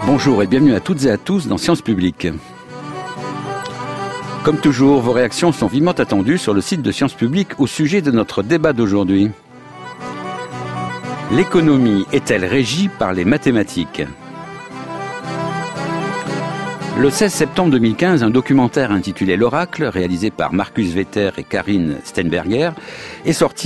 Bonjour et bienvenue à toutes et à tous dans Sciences Publiques. Comme toujours, vos réactions sont vivement attendues sur le site de Sciences Publiques au sujet de notre débat d'aujourd'hui. L'économie est-elle régie par les mathématiques ? Le 16 septembre 2015, un documentaire intitulé L'Oracle, réalisé par Marcus Vetter et Karine Steinberger, est sorti